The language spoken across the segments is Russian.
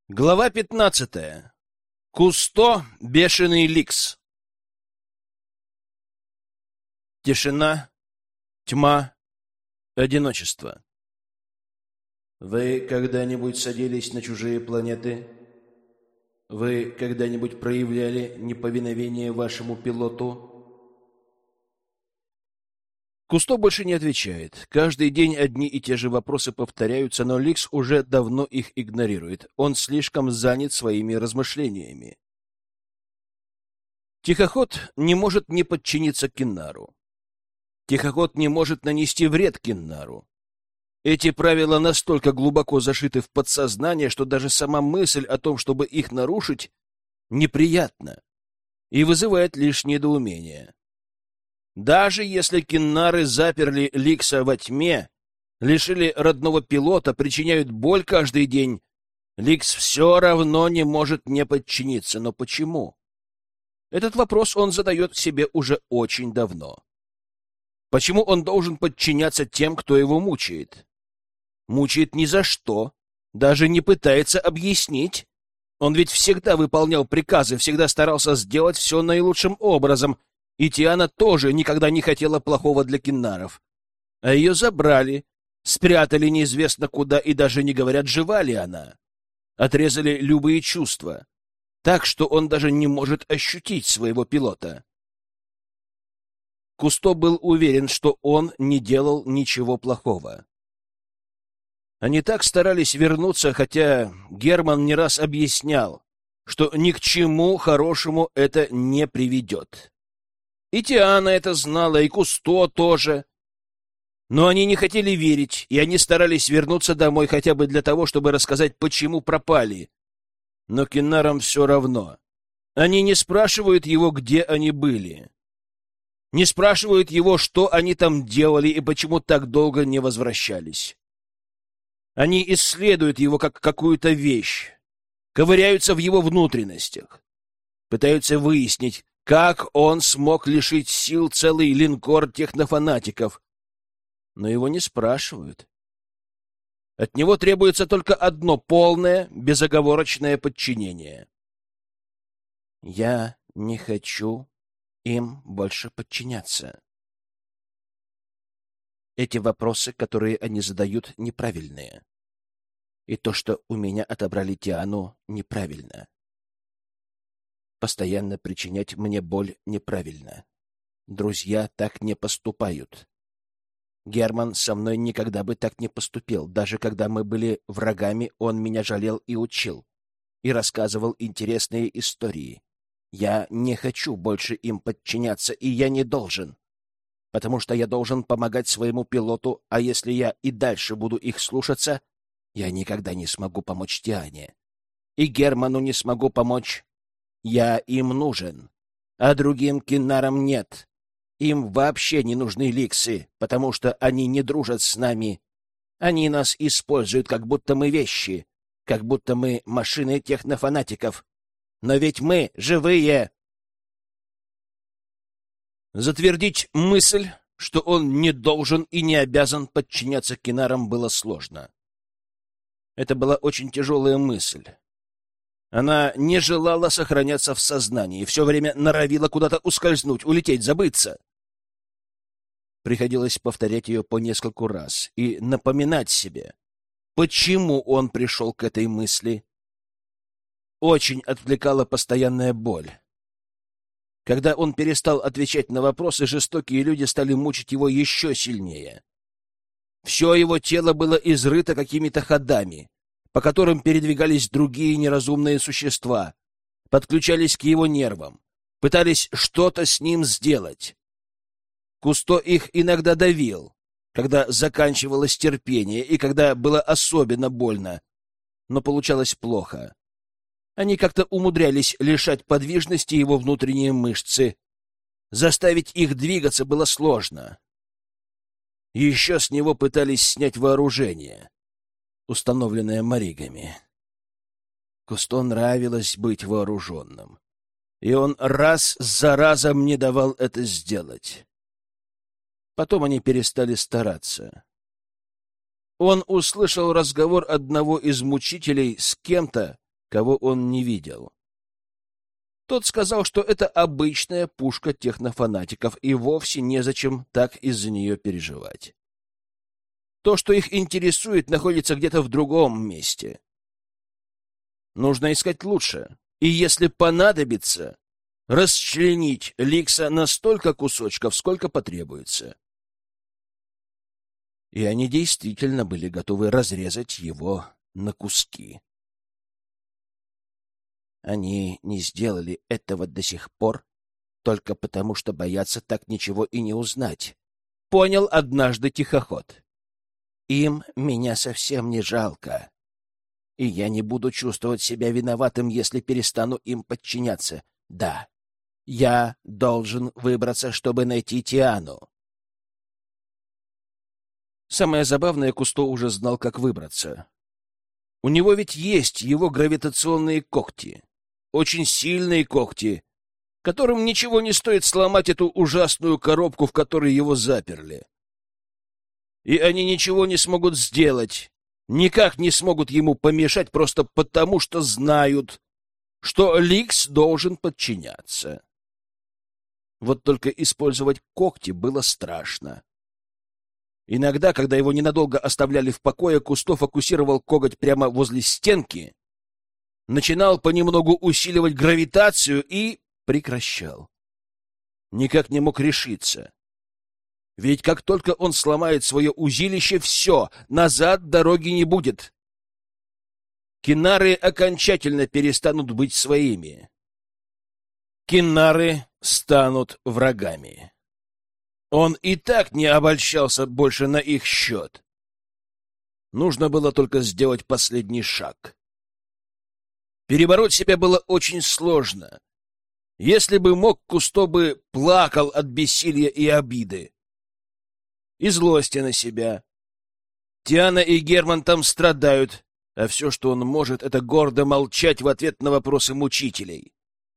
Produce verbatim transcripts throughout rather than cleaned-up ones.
Глава пятнадцатая. Кусто — бешеный Ликс. Тишина, тьма, одиночество. Вы когда-нибудь садились на чужие планеты? Вы когда-нибудь проявляли неповиновение вашему пилоту? Кусто больше не отвечает. Каждый день одни и те же вопросы повторяются, но Ликс уже давно их игнорирует. Он слишком занят своими размышлениями. Тихоход не может не подчиниться Киннару. Тихоход не может нанести вред Киннару. Эти правила настолько глубоко зашиты в подсознание, что даже сама мысль о том, чтобы их нарушить, неприятна и вызывает лишь недоумение. Даже если Киннары заперли Ликса во тьме, лишили родного пилота, причиняют боль каждый день, Ликс все равно не может не подчиниться. Но почему? Этот вопрос он задает себе уже очень давно. Почему он должен подчиняться тем, кто его мучает? Мучает ни за что, даже не пытается объяснить. Он ведь всегда выполнял приказы, всегда старался сделать все наилучшим образом, и Тиана тоже никогда не хотела плохого для Киннаров. А ее забрали, спрятали неизвестно куда, и даже не говорят, жива ли она. Отрезали любые чувства, так что он даже не может ощутить своего пилота. Кусто был уверен, что он не делал ничего плохого. Они так старались вернуться, хотя Герман не раз объяснял, что ни к чему хорошему это не приведет. И Тиана это знала, и Кусто тоже. Но они не хотели верить, и они старались вернуться домой хотя бы для того, чтобы рассказать, почему пропали. Но Киннарам все равно. Они не спрашивают его, где они были. Не спрашивают его, что они там делали и почему так долго не возвращались. Они исследуют его как какую-то вещь, ковыряются в его внутренностях, пытаются выяснить, как он смог лишить сил целый линкор технофанатиков. Но его не спрашивают. От него требуется только одно полное, безоговорочное подчинение. Я не хочу им больше подчиняться. Эти вопросы, которые они задают, неправильные. И то, что у меня отобрали Тиану, неправильно. Постоянно причинять мне боль неправильно. Друзья так не поступают. Герман со мной никогда бы так не поступил. Даже когда мы были врагами, он меня жалел и учил. И рассказывал интересные истории. Я не хочу больше им подчиняться, и я не должен. Потому что я должен помогать своему пилоту, а если я и дальше буду их слушаться, я никогда не смогу помочь Тиане. И Герману не смогу помочь. Я им нужен, а другим Киннарам нет. Им вообще не нужны Ликсы, потому что они не дружат с нами. Они нас используют, как будто мы вещи, как будто мы машины технофанатиков. Но ведь мы живые. Затвердить мысль, что он не должен и не обязан подчиняться Киннарам, было сложно. Это была очень тяжелая мысль. Она не желала сохраняться в сознании, все время норовила куда-то ускользнуть, улететь, забыться. Приходилось повторять ее по нескольку раз и напоминать себе, почему он пришел к этой мысли. Очень отвлекала постоянная боль. Когда он перестал отвечать на вопросы, жестокие люди стали мучить его еще сильнее. Все его тело было изрыто какими-то ходами, по которым передвигались другие неразумные существа, подключались к его нервам, пытались что-то с ним сделать. Кусто их иногда давил, когда заканчивалось терпение и когда было особенно больно, но получалось плохо. Они как-то умудрялись лишать подвижности его внутренние мышцы. Заставить их двигаться было сложно. Еще с него пытались снять вооружение, установленное маригами. Кусто нравилось быть вооруженным, и он раз за разом не давал это сделать. Потом они перестали стараться. Он услышал разговор одного из мучителей с кем-то, кого он не видел. Тот сказал, что это обычная пушка технофанатиков, и вовсе незачем так из-за нее переживать. То, что их интересует, находится где-то в другом месте. Нужно искать лучше, и если понадобится, расчленить Ликса на столько кусочков, сколько потребуется. И они действительно были готовы разрезать его на куски. Они не сделали этого до сих пор только потому, что боятся так ничего и не узнать. Понял однажды тихоход. Им меня совсем не жалко, и я не буду чувствовать себя виноватым, если перестану им подчиняться. Да, я должен выбраться, чтобы найти Тиану. Самое забавное, Кусто уже знал, как выбраться. У него ведь есть его гравитационные когти. Очень сильные когти, которым ничего не стоит сломать эту ужасную коробку, в которой его заперли. И они ничего не смогут сделать, никак не смогут ему помешать, просто потому что знают, что Ликс должен подчиняться. Вот только использовать когти было страшно. Иногда, когда его ненадолго оставляли в покое, Кусто фокусировал коготь прямо возле стенки, начинал понемногу усиливать гравитацию и прекращал. Никак не мог решиться. Ведь как только он сломает свое узилище, все, назад дороги не будет. Кинары окончательно перестанут быть своими. Кинары станут врагами. Он и так не обольщался больше на их счет. Нужно было только сделать последний шаг. Перебороть себя было очень сложно. Если бы мог, Кусто бы плакал от бессилия и обиды. И злости на себя. Тиана и Герман там страдают, а все, что он может, это гордо молчать в ответ на вопросы мучителей.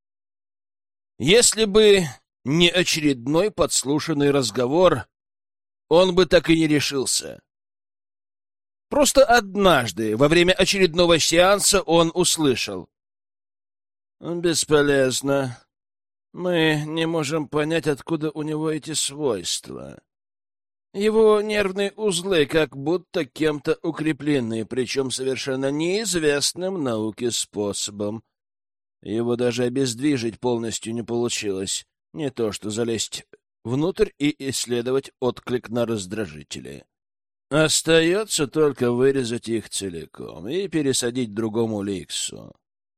Если бы не очередной подслушанный разговор, он бы так и не решился. Просто однажды, во время очередного сеанса, он услышал: «Бесполезно. Мы не можем понять, откуда у него эти свойства. Его нервные узлы как будто кем-то укреплены, причем совершенно неизвестным науке способом. Его даже обездвижить полностью не получилось, не то что залезть внутрь и исследовать отклик на раздражители. Остается только вырезать их целиком и пересадить другому Ликсу.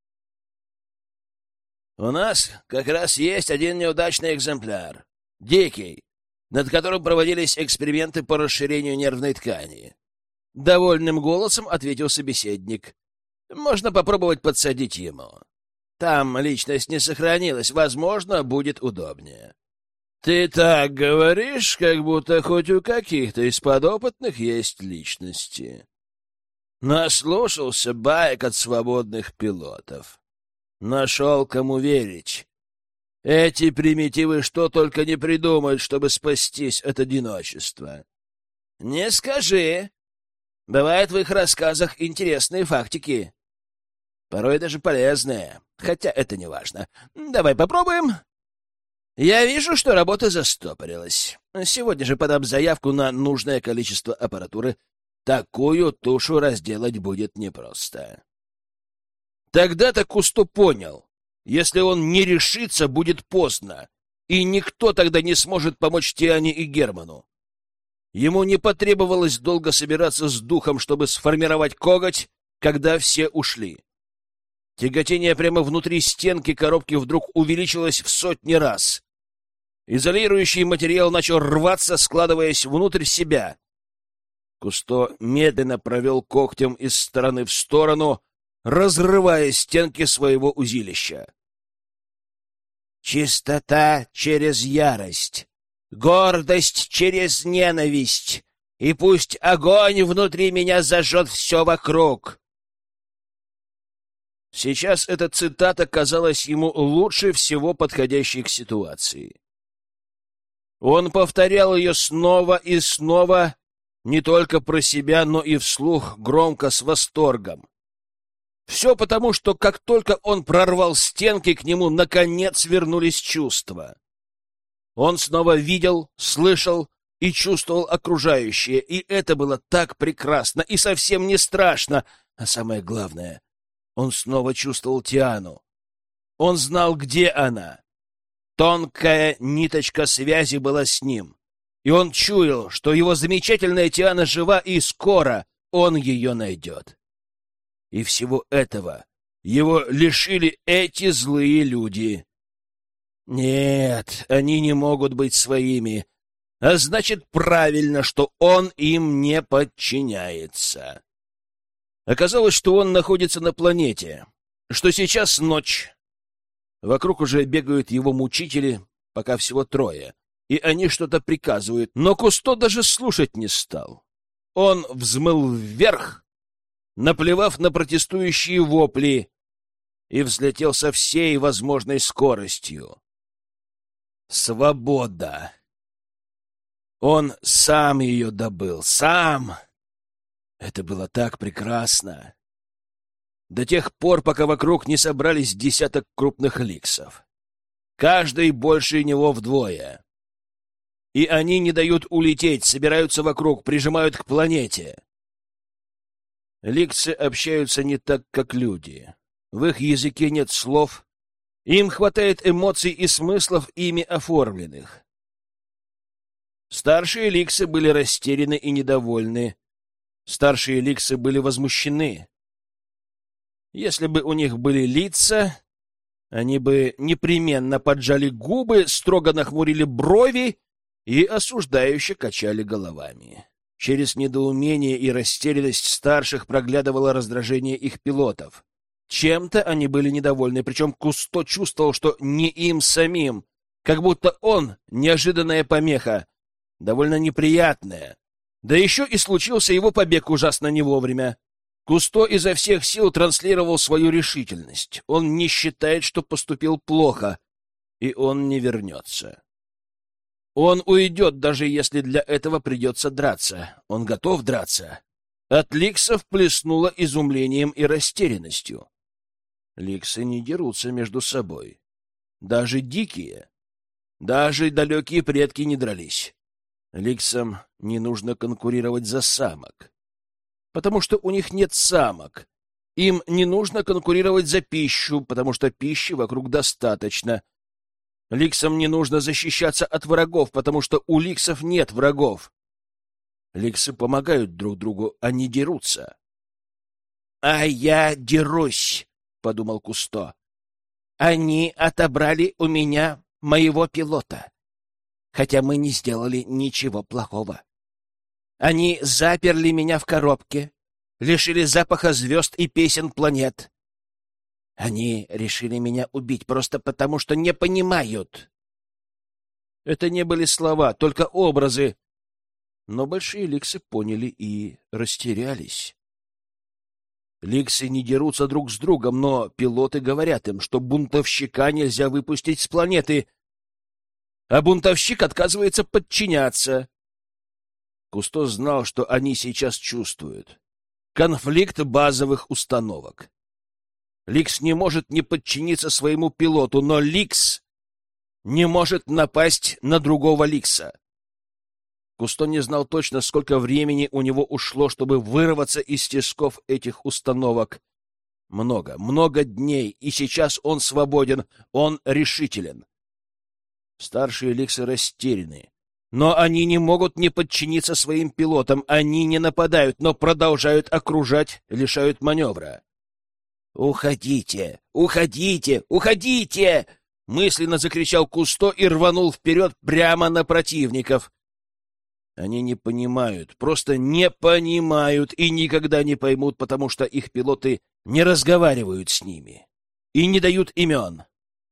У нас как раз есть один неудачный экземпляр, дикий, над которым проводились эксперименты по расширению нервной ткани. Довольным голосом ответил собеседник. Можно попробовать подсадить ему. Там личность не сохранилась, возможно, будет удобнее. Ты так говоришь, как будто хоть у каких-то из подопытных есть личности. Наслушался баек от свободных пилотов. Нашел, кому верить. Эти примитивы что только не придумают, чтобы спастись от одиночества. Не скажи. Бывают в их рассказах интересные фактики. Порой даже полезные, хотя это не важно. Давай попробуем. Я вижу, что работа застопорилась. Сегодня же подам заявку на нужное количество аппаратуры. Такую тушу разделать будет непросто. Тогда-то Кусто понял. Если он не решится, будет поздно, и никто тогда не сможет помочь Тиане и Герману. Ему не потребовалось долго собираться с духом, чтобы сформировать коготь, когда все ушли. Тяготение прямо внутри стенки коробки вдруг увеличилось в сотни раз. Изолирующий материал начал рваться, складываясь внутрь себя. Кусто медленно провел когтем из стороны в сторону, разрывая стенки своего узилища. Чистота через ярость, гордость через ненависть, и пусть огонь внутри меня зажжет все вокруг. Сейчас эта цитата казалась ему лучше всего подходящей к ситуации. Он повторял ее снова и снова, не только про себя, но и вслух, громко, с восторгом. Все потому, что как только он прорвал стенки, к нему наконец вернулись чувства. Он снова видел, слышал и чувствовал окружающее, и это было так прекрасно и совсем не страшно. А самое главное, он снова чувствовал Тиану. Он знал, где она. Тонкая ниточка связи была с ним, и он чуял, что его замечательная Тиана жива, и скоро он ее найдет. И всего этого его лишили эти злые люди. Нет, они не могут быть своими, а значит, правильно, что он им не подчиняется. Оказалось, что он находится на планете, что сейчас ночь. Вокруг уже бегают его мучители, пока всего трое, и они что-то приказывают, но Кусто даже слушать не стал. Он взмыл вверх, наплевав на протестующие вопли, и взлетел со всей возможной скоростью. Свобода! Он сам ее добыл, сам! Это было так прекрасно! До тех пор, пока вокруг не собрались десяток крупных ликсов. Каждый больше него вдвое. И они не дают улететь, собираются вокруг, прижимают к планете. Ликсы общаются не так, как люди. В их языке нет слов. Им хватает эмоций и смыслов, ими оформленных. Старшие ликсы были растеряны и недовольны. Старшие ликсы были возмущены. Если бы у них были лица, они бы непременно поджали губы, строго нахмурили брови и осуждающе качали головами. Через недоумение и растерянность старших проглядывало раздражение их пилотов. Чем-то они были недовольны, причем Кусто чувствовал, что не им самим, как будто он — неожиданная помеха, довольно неприятная. Да еще и случился его побег ужасно не вовремя. Кусто изо всех сил транслировал свою решительность. Он не считает, что поступил плохо, и он не вернется. Он уйдет, даже если для этого придется драться. Он готов драться. От ликсов плеснуло изумлением и растерянностью. Ликсы не дерутся между собой. Даже дикие, даже далекие предки не дрались. Ликсам не нужно конкурировать за самок, потому что у них нет самок. Им не нужно конкурировать за пищу, потому что пищи вокруг достаточно. Ликсам не нужно защищаться от врагов, потому что у ликсов нет врагов. Ликсы помогают друг другу, а не дерутся. — А я дерусь, — подумал Кусто. — Они отобрали у меня моего пилота, хотя мы не сделали ничего плохого. Они заперли меня в коробке, лишили запаха звезд и песен планет. Они решили меня убить просто потому, что не понимают. Это не были слова, только образы. Но большие ликсы поняли и растерялись. Ликсы не дерутся друг с другом, но пилоты говорят им, что бунтовщика нельзя выпустить с планеты, а бунтовщик отказывается подчиняться. Кусто знал, что они сейчас чувствуют. Конфликт базовых установок. Ликс не может не подчиниться своему пилоту, но Ликс не может напасть на другого Ликса. Кусто не знал точно, сколько времени у него ушло, чтобы вырваться из тисков этих установок. Много, много дней, и сейчас он свободен, он решителен. Старшие Ликсы растеряны, но они не могут не подчиниться своим пилотам, они не нападают, но продолжают окружать, лишают маневра. «Уходите! Уходите! Уходите!» — мысленно закричал Кусто и рванул вперед прямо на противников. Они не понимают, просто не понимают и никогда не поймут, потому что их пилоты не разговаривают с ними и не дают имен.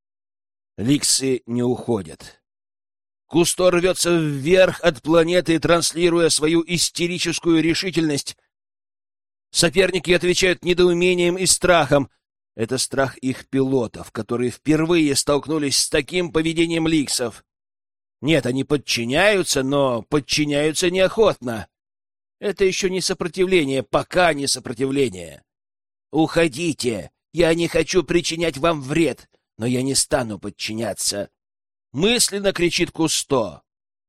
Ликсы не уходят. Кусто рвется вверх от планеты, транслируя свою истерическую решительность. Соперники отвечают недоумением и страхом. Это страх их пилотов, которые впервые столкнулись с таким поведением ликсов. Нет, они подчиняются, но подчиняются неохотно. Это еще не сопротивление, пока не сопротивление. Уходите! Я не хочу причинять вам вред, но я не стану подчиняться!» Мысленно кричит Кусто.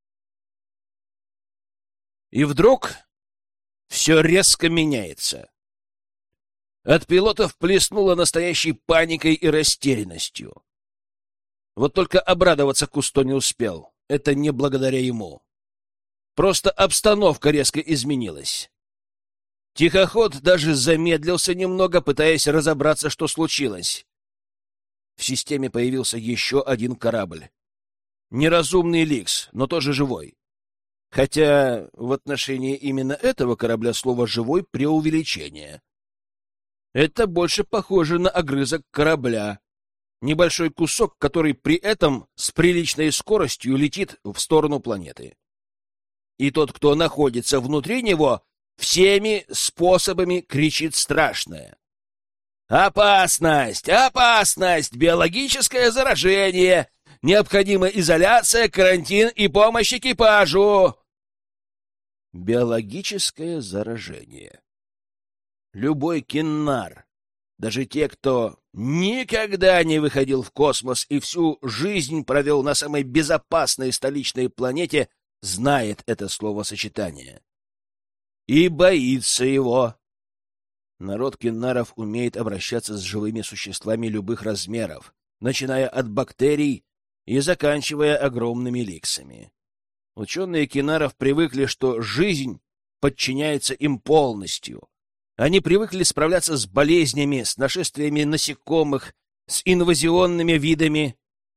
И вдруг все резко меняется. От пилотов плеснуло настоящей паникой и растерянностью. Вот только обрадоваться Кусто не успел. Это не благодаря ему. Просто обстановка резко изменилась. Тихоход даже замедлился немного, пытаясь разобраться, что случилось. В системе появился еще один корабль. Неразумный Ликс, но тоже живой. Хотя в отношении именно этого корабля слово «живой» — преувеличение. Это больше похоже на огрызок корабля. Небольшой кусок, который при этом с приличной скоростью летит в сторону планеты. И тот, кто находится внутри него, всеми способами кричит страшное. «Опасность! Опасность! Биологическое заражение! Необходима изоляция, карантин и помощь экипажу!» Биологическое заражение. Любой киннар, даже те, кто никогда не выходил в космос и всю жизнь провел на самой безопасной столичной планете, знает это словосочетание. И боится его. Народ киннаров умеет обращаться с живыми существами любых размеров, начиная от бактерий и заканчивая огромными ликсами. Ученые киннаров привыкли, что жизнь подчиняется им полностью. Они привыкли справляться с болезнями, с нашествиями насекомых, с инвазионными видами.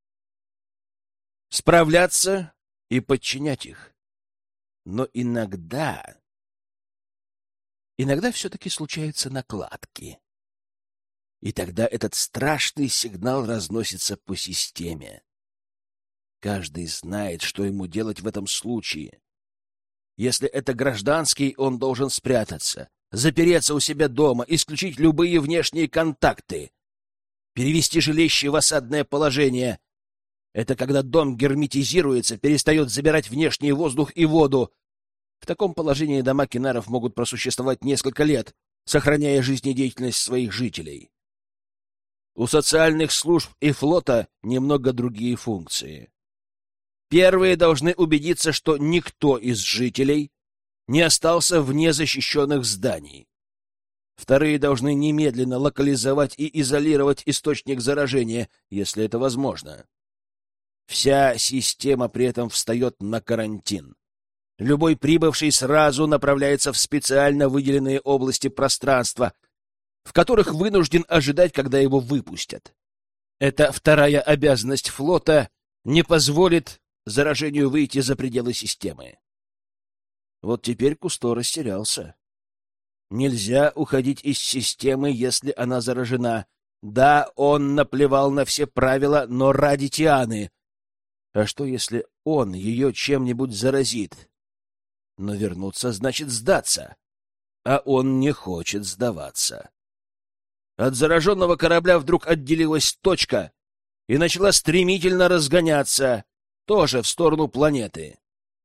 Справляться и подчинять их. Но иногда... Иногда все-таки случаются накладки. И тогда этот страшный сигнал разносится по системе. Каждый знает, что ему делать в этом случае. Если это гражданский, он должен спрятаться, запереться у себя дома, исключить любые внешние контакты, перевести жилище в осадное положение. Это когда дом герметизируется, перестает забирать внешний воздух и воду. В таком положении дома кинаров могут просуществовать несколько лет, сохраняя жизнедеятельность своих жителей. У социальных служб и флота немного другие функции. Первые должны убедиться, что никто из жителей не остался вне защищенных зданий. Вторые должны немедленно локализовать и изолировать источник заражения, если это возможно. Вся система при этом встает на карантин. Любой прибывший сразу направляется в специально выделенные области пространства, в которых вынужден ожидать, когда его выпустят. Эта вторая обязанность флота не позволит заражению выйти за пределы системы. Вот теперь Кусто растерялся. Нельзя уходить из системы, если она заражена. Да, он наплевал на все правила, но ради Тианы. А что, если он ее чем-нибудь заразит? Но вернуться значит сдаться. А он не хочет сдаваться. От зараженного корабля вдруг отделилась точка и начала стремительно разгоняться, тоже в сторону планеты.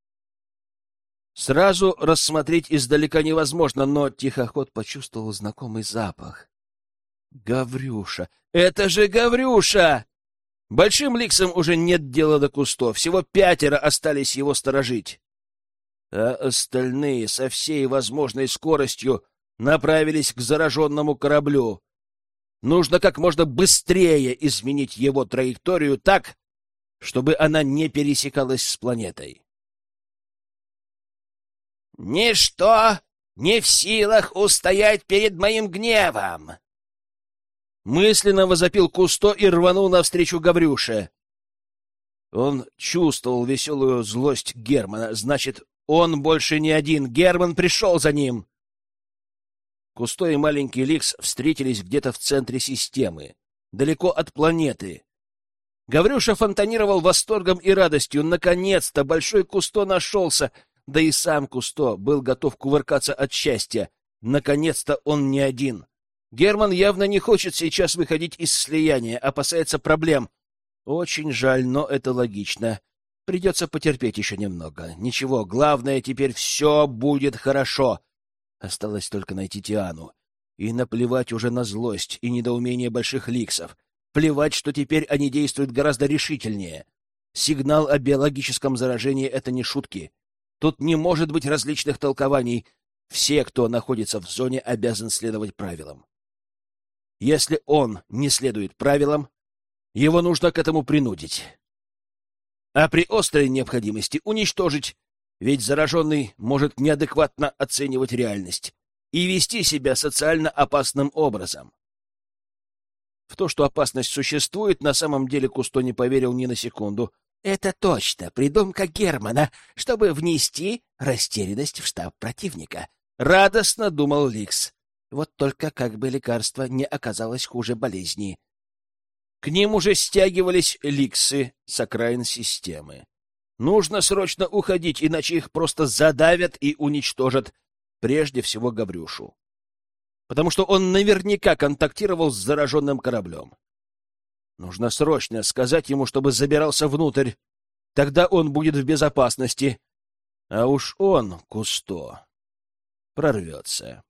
Сразу рассмотреть издалека невозможно, но Тихоход почувствовал знакомый запах. Гаврюша! Это же Гаврюша! Большим ликсам уже нет дела до Кусто, всего пятеро остались его сторожить. А остальные со всей возможной скоростью направились к зараженному кораблю. Нужно как можно быстрее изменить его траекторию так, чтобы она не пересекалась с планетой. «Ничто не в силах устоять перед моим гневом!» Мысленно возопил Кусто и рванул навстречу Гаврюше. Он чувствовал веселую злость Германа. Значит, он больше не один. Герман пришел за ним. Кусто и маленький Ликс встретились где-то в центре системы, далеко от планеты. Гаврюша фонтанировал восторгом и радостью. Наконец-то большой Кусто нашелся, да и сам Кусто был готов кувыркаться от счастья. Наконец-то он не один. Герман явно не хочет сейчас выходить из слияния, опасается проблем. Очень жаль, но это логично. Придется потерпеть еще немного. Ничего, главное, теперь все будет хорошо. Осталось только найти Тиану. И наплевать уже на злость и недоумение больших ликсов. Плевать, что теперь они действуют гораздо решительнее. Сигнал о биологическом заражении — это не шутки. Тут не может быть различных толкований. Все, кто находится в зоне, обязан следовать правилам. Если он не следует правилам, его нужно к этому принудить. А при острой необходимости уничтожить, ведь зараженный может неадекватно оценивать реальность и вести себя социально опасным образом. В то, что опасность существует, на самом деле Кусто не поверил ни на секунду. Это точно придумка Германа, чтобы внести растерянность в штаб противника. Радостно думал Ликс. Вот только как бы лекарство не оказалось хуже болезни. К ним уже стягивались ликсы с окраин системы. Нужно срочно уходить, иначе их просто задавят и уничтожат. Прежде всего Гаврюшу. Потому что он наверняка контактировал с зараженным кораблем. Нужно срочно сказать ему, чтобы забирался внутрь. Тогда он будет в безопасности. А уж он, Кусто, прорвется.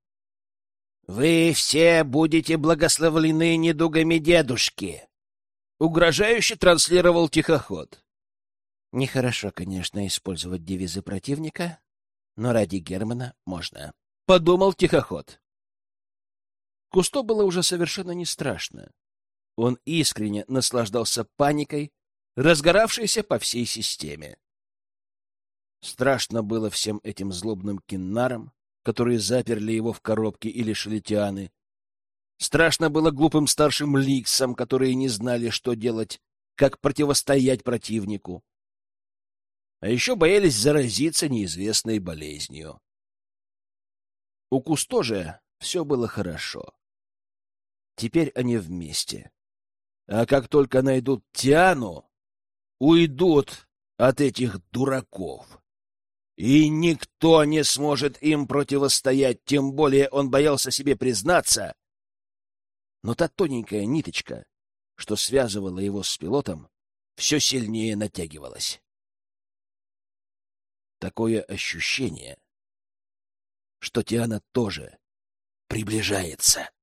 «Вы все будете благословлены недугами дедушки», — угрожающе транслировал тихоход. Нехорошо, конечно, использовать девизы противника, но ради Германа можно, — подумал тихоход. Кусто было уже совершенно не страшно. Он искренне наслаждался паникой, разгоравшейся по всей системе. Страшно было всем этим злобным киннарам, которые заперли его в коробке и лишили Тианы. Страшно было глупым старшим ликсам, которые не знали, что делать, как противостоять противнику. А еще боялись заразиться неизвестной болезнью. У Кусто же все было хорошо. Теперь они вместе. А как только найдут Тиану, уйдут от этих дураков. И никто не сможет им противостоять, тем более он боялся себе признаться. Но та тоненькая ниточка, что связывала его с пилотом, все сильнее натягивалась. Такое ощущение, что Тиана тоже приближается.